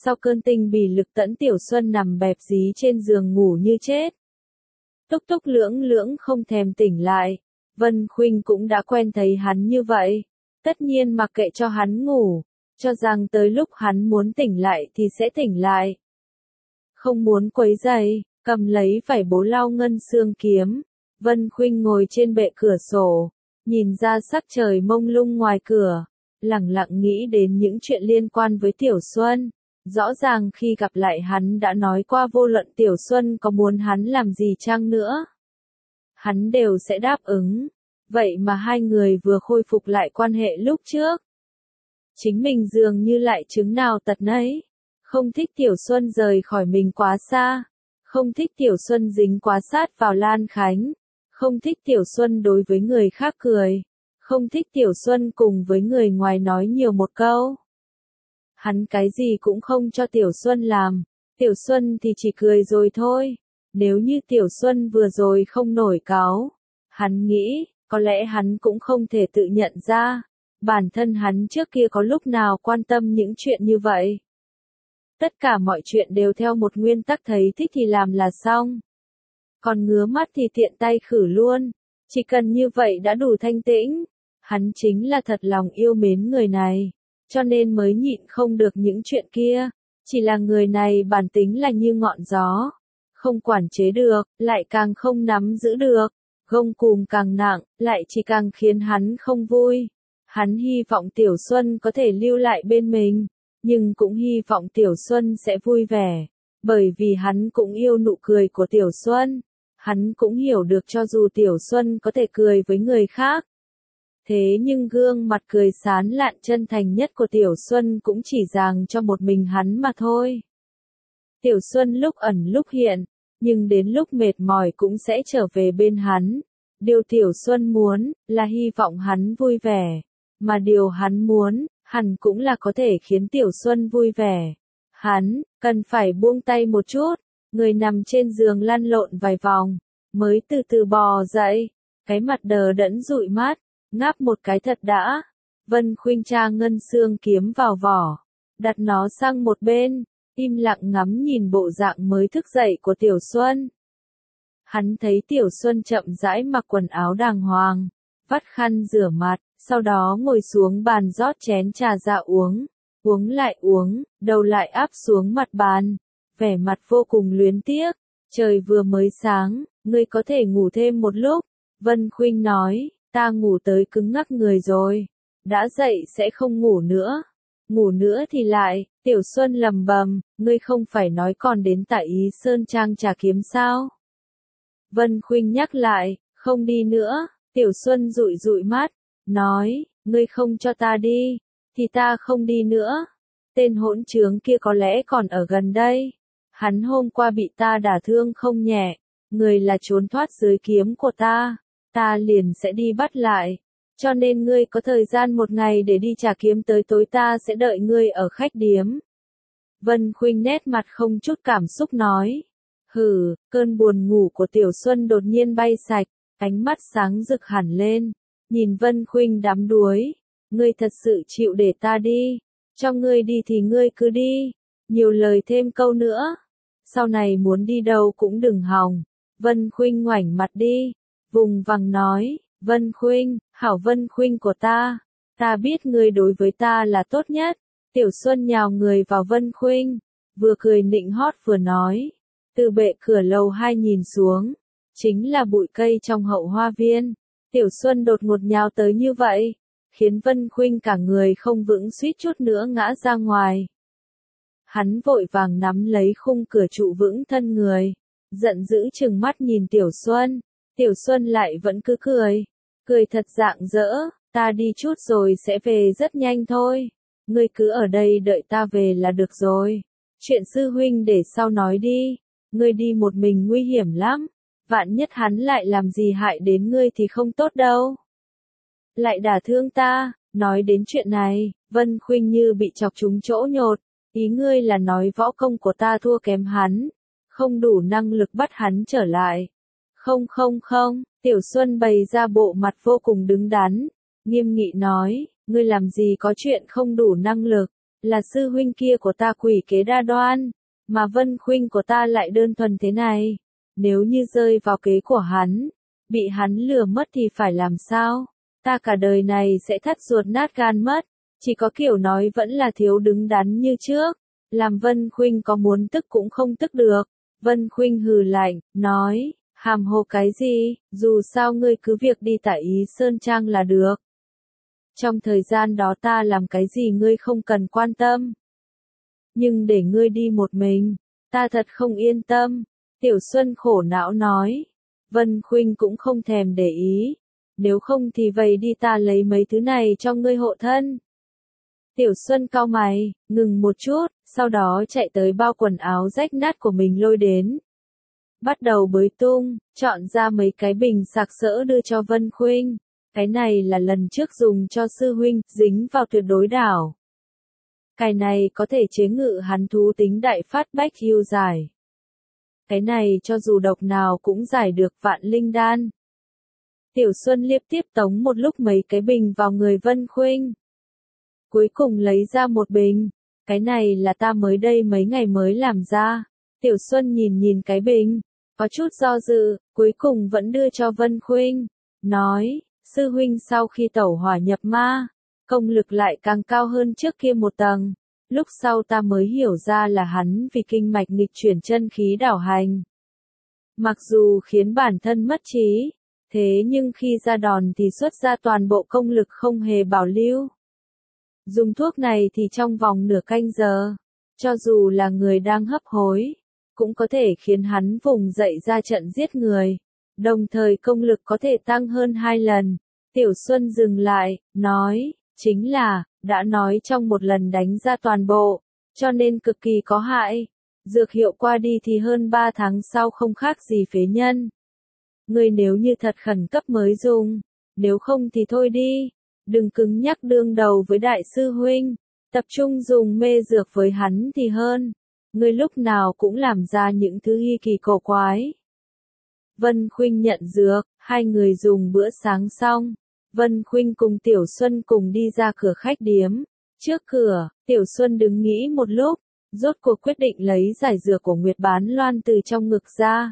Sau cơn tinh bì lực tẫn Tiểu Xuân nằm bẹp dí trên giường ngủ như chết. Túc túc lưỡng lưỡng không thèm tỉnh lại. Vân Khuynh cũng đã quen thấy hắn như vậy. Tất nhiên mặc kệ cho hắn ngủ, cho rằng tới lúc hắn muốn tỉnh lại thì sẽ tỉnh lại. Không muốn quấy rầy, cầm lấy vải bố lau ngân xương kiếm. Vân Khuynh ngồi trên bệ cửa sổ, nhìn ra sắc trời mông lung ngoài cửa, lẳng lặng nghĩ đến những chuyện liên quan với Tiểu Xuân. Rõ ràng khi gặp lại hắn đã nói qua vô luận Tiểu Xuân có muốn hắn làm gì chăng nữa, hắn đều sẽ đáp ứng. Vậy mà hai người vừa khôi phục lại quan hệ lúc trước, chính mình dường như lại chứng nào tật nấy. Không thích Tiểu Xuân rời khỏi mình quá xa, không thích Tiểu Xuân dính quá sát vào Lan Khánh, không thích Tiểu Xuân đối với người khác cười, không thích Tiểu Xuân cùng với người ngoài nói nhiều một câu. Hắn cái gì cũng không cho Tiểu Xuân làm, Tiểu Xuân thì chỉ cười rồi thôi. Nếu như Tiểu Xuân vừa rồi không nổi cáu, hắn nghĩ, có lẽ hắn cũng không thể tự nhận ra, bản thân hắn trước kia có lúc nào quan tâm những chuyện như vậy. Tất cả mọi chuyện đều theo một nguyên tắc thấy thích thì làm là xong. Còn ngứa mắt thì tiện tay khử luôn, chỉ cần như vậy đã đủ thanh tĩnh. Hắn chính là thật lòng yêu mến người này, cho nên mới nhịn không được những chuyện kia. Chỉ là người này bản tính là như ngọn gió, không quản chế được, lại càng không nắm giữ được, gông cùm càng nặng, lại chỉ càng khiến hắn không vui. Hắn hy vọng Tiểu Xuân có thể lưu lại bên mình, nhưng cũng hy vọng Tiểu Xuân sẽ vui vẻ, bởi vì hắn cũng yêu nụ cười của Tiểu Xuân. Hắn cũng hiểu được cho dù Tiểu Xuân có thể cười với người khác, thế nhưng gương mặt cười sán lạn chân thành nhất của Tiểu Xuân cũng chỉ dành cho một mình hắn mà thôi. Tiểu Xuân lúc ẩn lúc hiện, nhưng đến lúc mệt mỏi cũng sẽ trở về bên hắn. Điều Tiểu Xuân muốn, là hy vọng hắn vui vẻ, mà điều hắn muốn, hẳn cũng là có thể khiến Tiểu Xuân vui vẻ. Hắn, cần phải buông tay một chút, người nằm trên giường lăn lộn vài vòng, mới từ từ bò dậy, cái mặt đờ đẫn dụi mắt, ngáp một cái thật đã. Vân Khuynh tra ngân xương kiếm vào vỏ, đặt nó sang một bên, im lặng ngắm nhìn bộ dạng mới thức dậy của Tiểu Xuân. Hắn thấy Tiểu Xuân chậm rãi mặc quần áo đàng hoàng, vắt khăn rửa mặt, sau đó ngồi xuống bàn rót chén trà ra uống, uống lại uống, đầu lại áp xuống mặt bàn, vẻ mặt vô cùng luyến tiếc. Trời vừa mới sáng, ngươi có thể ngủ thêm một lúc. Vân Khuynh nói, ta ngủ tới cứng ngắc người rồi, đã dậy sẽ không ngủ nữa. Ngủ nữa thì lại, Tiểu Xuân lầm bầm, ngươi không phải nói còn đến tại Ý Sơn Trang trà kiếm sao? Vân Khuynh nhắc lại, không đi nữa. Tiểu Xuân dụi dụi mắt, nói, ngươi không cho ta đi, thì ta không đi nữa. Tên hỗn trướng kia có lẽ còn ở gần đây. Hắn hôm qua bị ta đả thương không nhẹ, người là trốn thoát dưới kiếm của ta, ta liền sẽ đi bắt lại. Cho nên ngươi có thời gian một ngày để đi trả kiếm, tới tối ta sẽ đợi ngươi ở khách điếm. Vân Khuynh nét mặt không chút cảm xúc nói. Hừ, cơn buồn ngủ của Tiểu Xuân đột nhiên bay sạch, ánh mắt sáng rực hẳn lên, nhìn Vân Khuynh đắm đuối. Ngươi thật sự chịu để ta đi, cho ngươi đi thì ngươi cứ đi, nhiều lời thêm câu nữa, sau này muốn đi đâu cũng đừng hòng. Vân Khuynh ngoảnh mặt đi, vùng vằng nói, Vân Khuynh, hảo Vân Khuynh của ta, ta biết ngươi đối với ta là tốt nhất. Tiểu Xuân nhào người vào Vân Khuynh, vừa cười nịnh hót vừa nói, từ bệ cửa lầu hai nhìn xuống, chính là bụi cây trong hậu hoa viên. Tiểu Xuân đột ngột nhào tới như vậy, khiến Vân Khuynh cả người không vững suýt chút nữa ngã ra ngoài. Hắn vội vàng nắm lấy khung cửa trụ vững thân người, giận dữ trừng mắt nhìn Tiểu Xuân. Tiểu Xuân lại vẫn cứ cười, cười thật rạng rỡ, ta đi chút rồi sẽ về rất nhanh thôi. Ngươi cứ ở đây đợi ta về là được rồi. Chuyện sư huynh để sau nói đi, ngươi đi một mình nguy hiểm lắm, vạn nhất hắn lại làm gì hại đến ngươi thì không tốt đâu. Lại đả thương ta, nói đến chuyện này, Vân Khuynh như bị chọc trúng chỗ nhột, ý ngươi là nói võ công của ta thua kém hắn, không đủ năng lực bắt hắn trở lại. Không không không, Tiểu Xuân bày ra bộ mặt vô cùng đứng đắn, nghiêm nghị nói, ngươi làm gì có chuyện không đủ năng lực, là sư huynh kia của ta quỷ kế đa đoan, mà Vân Khuynh của ta lại đơn thuần thế này. Nếu như rơi vào kế của hắn, bị hắn lừa mất thì phải làm sao? Ta cả đời này sẽ thắt ruột nát gan mất, chỉ có kiểu nói vẫn là thiếu đứng đắn như trước. Làm Vân Khuynh có muốn tức cũng không tức được. Vân Khuynh hừ lạnh, nói, hàm hồ cái gì, dù sao ngươi cứ việc đi tại Ý Sơn Trang là được. Trong thời gian đó ta làm cái gì ngươi không cần quan tâm. Nhưng để ngươi đi một mình, ta thật không yên tâm. Tiểu Xuân khổ não nói. Vân Khuynh cũng không thèm để ý. Nếu không thì vậy đi ta lấy mấy thứ này cho ngươi hộ thân. Tiểu Xuân cau mày, ngừng một chút, sau đó chạy tới bao quần áo rách nát của mình lôi đến. Bắt đầu bới tung, chọn ra mấy cái bình sặc sỡ đưa cho Vân Khuynh. Cái này là lần trước dùng cho sư huynh, dính vào tuyệt đối đảo. Cái này có thể chế ngự hắn thú tính đại phát bách yêu giải. Cái này cho dù độc nào cũng giải được vạn linh đan. Tiểu Xuân liếc tiếp tống một lúc mấy cái bình vào người Vân Khuynh. Cuối cùng lấy ra một bình. Cái này là ta mới đây mấy ngày mới làm ra. Tiểu Xuân nhìn nhìn cái bình, có chút do dự, cuối cùng vẫn đưa cho Vân Khuynh. Nói, sư huynh sau khi tẩu hỏa nhập ma, công lực lại càng cao hơn trước kia một tầng. Lúc sau ta mới hiểu ra là hắn vì kinh mạch nghịch chuyển chân khí đảo hành. Mặc dù khiến bản thân mất trí, thế nhưng khi ra đòn thì xuất ra toàn bộ công lực không hề bảo lưu. Dùng thuốc này thì trong vòng nửa canh giờ, cho dù là người đang hấp hối, cũng có thể khiến hắn vùng dậy ra trận giết người. Đồng thời công lực có thể tăng hơn hai lần. Tiểu Xuân dừng lại, nói, chính là, đã nói trong một lần đánh ra toàn bộ, cho nên cực kỳ có hại. Dược hiệu qua đi thì hơn ba tháng sau không khác gì phế nhân. Người nếu như thật khẩn cấp mới dùng, nếu không thì thôi đi. Đừng cứng nhắc đương đầu với đại sư huynh, tập trung dùng mê dược với hắn thì hơn. Ngươi lúc nào cũng làm ra những thứ hi kỳ cổ quái. Vân Khuynh nhận dược, hai người dùng bữa sáng xong. Vân Khuynh cùng Tiểu Xuân cùng đi ra cửa khách điếm. Trước cửa, Tiểu Xuân đứng nghĩ một lúc, rốt cuộc quyết định lấy giải dược của Nguyệt Bán Loan từ trong ngực ra.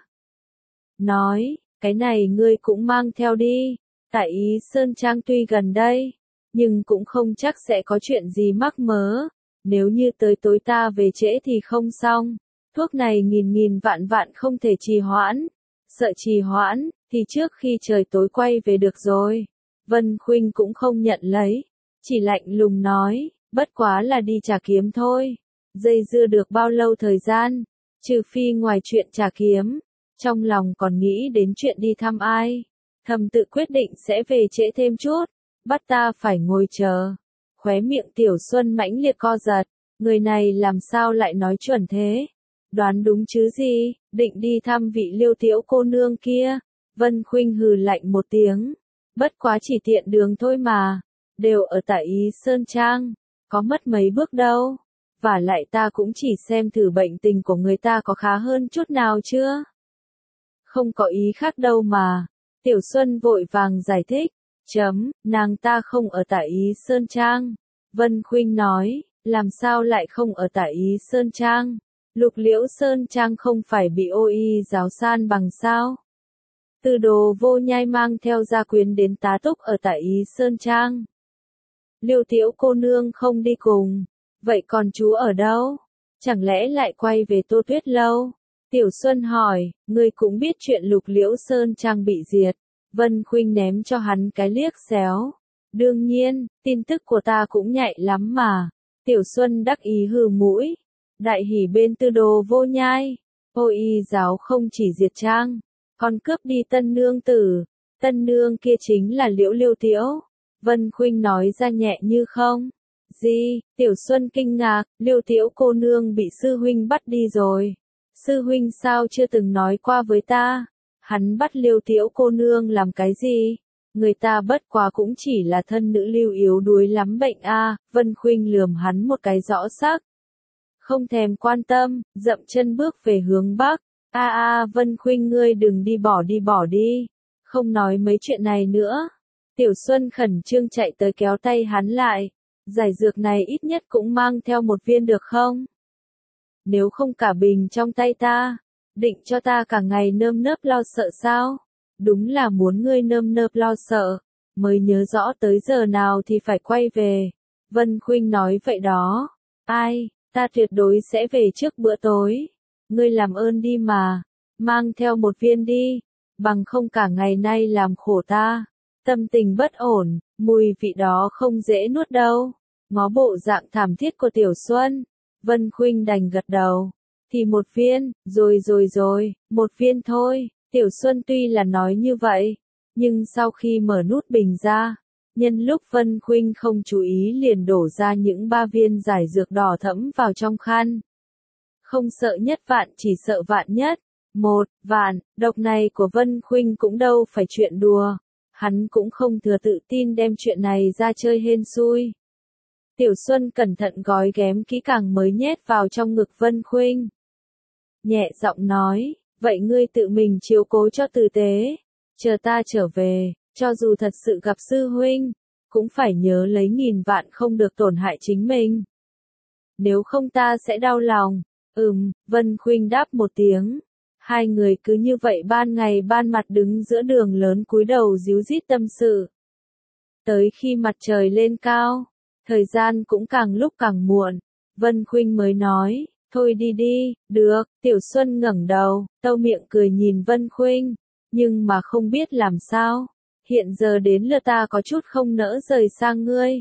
Nói, cái này ngươi cũng mang theo đi. Tại Ý Sơn Trang tuy gần đây, nhưng cũng không chắc sẽ có chuyện gì mắc mớ. Nếu như tới tối ta về trễ thì không xong. Thuốc này nghìn nghìn vạn vạn không thể trì hoãn. Sợ trì hoãn, thì trước khi trời tối quay về được rồi. Vân Khuynh cũng không nhận lấy. Chỉ lạnh lùng nói, bất quá là đi trả kiếm thôi. Dây dưa được bao lâu thời gian, trừ phi ngoài chuyện trả kiếm. Trong lòng còn nghĩ đến chuyện đi thăm ai. Thầm tự quyết định sẽ về trễ thêm chút, bắt ta phải ngồi chờ. Khóe miệng Tiểu Xuân mãnh liệt co giật, người này làm sao lại nói chuẩn thế? Đoán đúng chứ gì, định đi thăm vị Liêu Tiễu cô nương kia. Vân Khuynh hừ lạnh một tiếng, bất quá chỉ tiện đường thôi mà, đều ở tại Ý Sơn Trang, có mất mấy bước đâu. Và lại ta cũng chỉ xem thử bệnh tình của người ta có khá hơn chút nào chưa. Không có ý khác đâu mà. Tiểu Xuân vội vàng giải thích, chấm, nàng ta không ở tại Ý Sơn Trang. Vân Khuynh nói, làm sao lại không ở tại Ý Sơn Trang? Lục Liễu Sơn Trang không phải bị ô y giáo san bằng sao? Từ Đồ Vô Nhai mang theo gia quyến đến tá túc ở tại Ý Sơn Trang. Liêu Tiễu cô nương không đi cùng, vậy còn chú ở đâu? Chẳng lẽ lại quay về Tô Tuyết Lâu? Tiểu Xuân hỏi, ngươi cũng biết chuyện Lục Liễu Sơn Trang bị diệt. Vân Khuynh ném cho hắn cái liếc xéo. Đương nhiên, tin tức của ta cũng nhạy lắm mà. Tiểu Xuân đắc ý hừ mũi. Đại hỉ bên Tư Đồ Vô Nhai. Ô y giáo không chỉ diệt trang, còn cướp đi tân nương tử. Tân nương kia chính là Liễu Liêu Tiễu. Vân Khuynh nói ra nhẹ như không. Gì? Tiểu Xuân kinh ngạc, Liêu Tiễu cô nương bị sư huynh bắt đi rồi. Sư huynh sao chưa từng nói qua với ta? Hắn bắt Liêu Tiễu cô nương làm cái gì? Người ta bất quá cũng chỉ là thân nữ lưu yếu đuối lắm bệnh a. À. Vân Khuynh lườm hắn một cái rõ sắc. Không thèm quan tâm, dậm chân bước về hướng bắc. A à, a à, Vân Khuynh ngươi đừng đi bỏ đi bỏ đi. Không nói mấy chuyện này nữa. Tiểu Xuân khẩn trương chạy tới kéo tay hắn lại. Giải dược này ít nhất cũng mang theo một viên được không? Nếu không cả bình trong tay ta, định cho ta cả ngày nơm nớp lo sợ sao? Đúng là muốn ngươi nơm nớp lo sợ, mới nhớ rõ tới giờ nào thì phải quay về. Vân Khuynh nói vậy đó. Ai, ta tuyệt đối sẽ về trước bữa tối. Ngươi làm ơn đi mà, mang theo một viên đi, bằng không cả ngày nay làm khổ ta. Tâm tình bất ổn, mùi vị đó không dễ nuốt đâu. Ngó bộ dạng thảm thiết của Tiểu Xuân, Vân Khuynh đành gật đầu. Thì một viên, rồi rồi rồi, một viên thôi. Tiểu Xuân tuy là nói như vậy, nhưng sau khi mở nút bình ra, nhân lúc Vân Khuynh không chú ý liền đổ ra những ba viên giải dược đỏ thẫm vào trong khăn. Không sợ nhất vạn chỉ sợ vạn nhất. Một, vạn, độc này của Vân Khuynh cũng đâu phải chuyện đùa. Hắn cũng không thừa tự tin đem chuyện này ra chơi hên xui. Tiểu Xuân cẩn thận gói ghém kỹ càng mới nhét vào trong ngực Vân Khuynh. Nhẹ giọng nói, vậy ngươi tự mình chiếu cố cho tử tế. Chờ ta trở về, cho dù thật sự gặp sư huynh, cũng phải nhớ lấy nghìn vạn không được tổn hại chính mình. Nếu không ta sẽ đau lòng. Ừm, Vân Khuynh đáp một tiếng. Hai người cứ như vậy ban ngày ban mặt đứng giữa đường lớn cúi đầu díu dít tâm sự. Tới khi mặt trời lên cao, thời gian cũng càng lúc càng muộn, Vân Khuynh mới nói, thôi đi đi, được. Tiểu Xuân ngẩng đầu, tâu miệng cười nhìn Vân Khuynh, nhưng mà không biết làm sao, hiện giờ đến lượt ta có chút không nỡ rời sang ngươi.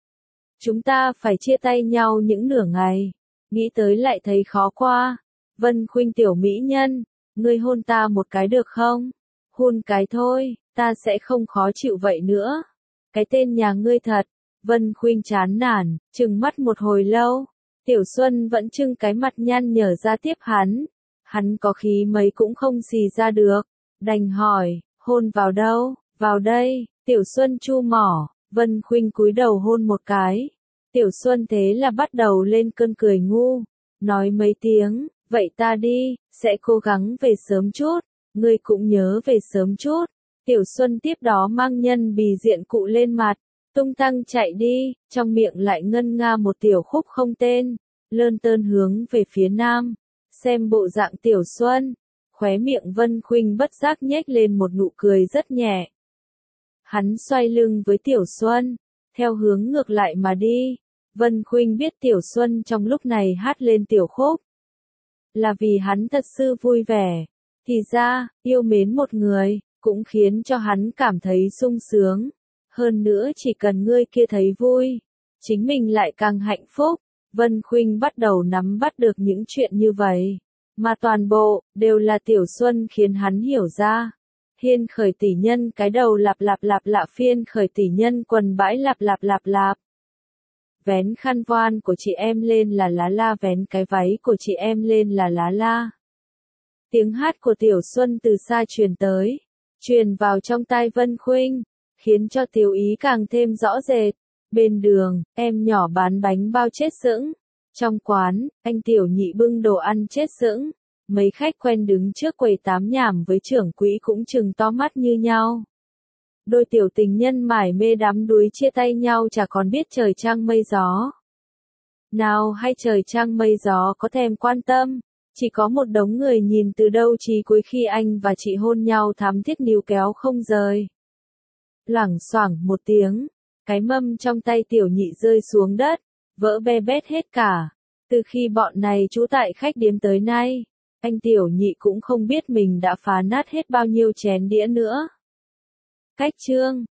Chúng ta phải chia tay nhau những nửa ngày, nghĩ tới lại thấy khó qua. Vân Khuynh tiểu mỹ nhân, ngươi hôn ta một cái được không? Hôn cái thôi, ta sẽ không khó chịu vậy nữa. Cái tên nhà ngươi thật. Vân Khuynh chán nản, trừng mắt một hồi lâu. Tiểu Xuân vẫn trưng cái mặt nhăn nhở ra tiếp hắn. Hắn có khí mấy cũng không xì ra được. Đành hỏi, hôn vào đâu? Vào đây. Tiểu Xuân chu mỏ. Vân Khuynh cúi đầu hôn một cái. Tiểu Xuân thế là bắt đầu lên cơn cười ngu. Nói mấy tiếng, vậy ta đi, sẽ cố gắng về sớm chút. Ngươi cũng nhớ về sớm chút. Tiểu Xuân tiếp đó mang nhân bì diện cụ lên mặt. Tung tăng chạy đi, trong miệng lại ngân nga một tiểu khúc không tên, lơn tơn hướng về phía nam. Xem bộ dạng Tiểu Xuân, khóe miệng Vân Khuynh bất giác nhếch lên một nụ cười rất nhẹ. Hắn xoay lưng với Tiểu Xuân, theo hướng ngược lại mà đi. Vân Khuynh biết Tiểu Xuân trong lúc này hát lên tiểu khúc, là vì hắn thật sự vui vẻ. Thì ra, yêu mến một người, cũng khiến cho hắn cảm thấy sung sướng. Hơn nữa chỉ cần ngươi kia thấy vui, chính mình lại càng hạnh phúc. Vân Khuynh bắt đầu nắm bắt được những chuyện như vậy, mà toàn bộ, đều là Tiểu Xuân khiến hắn hiểu ra. Hiên khởi tỷ nhân cái đầu lạp lạp lạp lạp phiên khởi tỷ nhân quần bãi lạp lạp lạp lạp. Vén khăn voan của chị em lên là lá la, vén cái váy của chị em lên là lá la. Tiếng hát của Tiểu Xuân từ xa truyền tới, truyền vào trong tai Vân Khuynh, khiến cho Tiểu Ý càng thêm rõ rệt. Bên đường, em nhỏ bán bánh bao chết sững. Trong quán, anh Tiểu Nhị bưng đồ ăn chết sững. Mấy khách quen đứng trước quầy tám nhảm với trưởng quỹ cũng trừng to mắt như nhau. Đôi tiểu tình nhân mải mê đắm đuối chia tay nhau chả còn biết trời trăng mây gió. Nào hay trời trăng mây gió có thèm quan tâm, chỉ có một đống người nhìn từ đâu chí cuối khi anh và chị hôn nhau thắm thiết níu kéo không rời. Loảng xoảng một tiếng, cái mâm trong tay Tiểu Nhị rơi xuống đất, vỡ be bét hết cả. Từ khi bọn này trú tại khách điếm tới nay, anh Tiểu Nhị cũng không biết mình đã phá nát hết bao nhiêu chén đĩa nữa. Cách chương